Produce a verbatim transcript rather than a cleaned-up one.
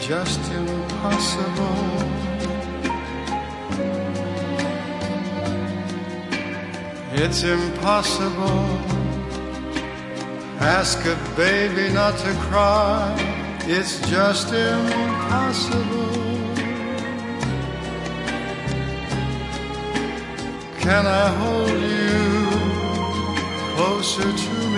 just impossible. It's impossible. Ask a baby not to cry. It's just impossible. Can I hold you closer to me?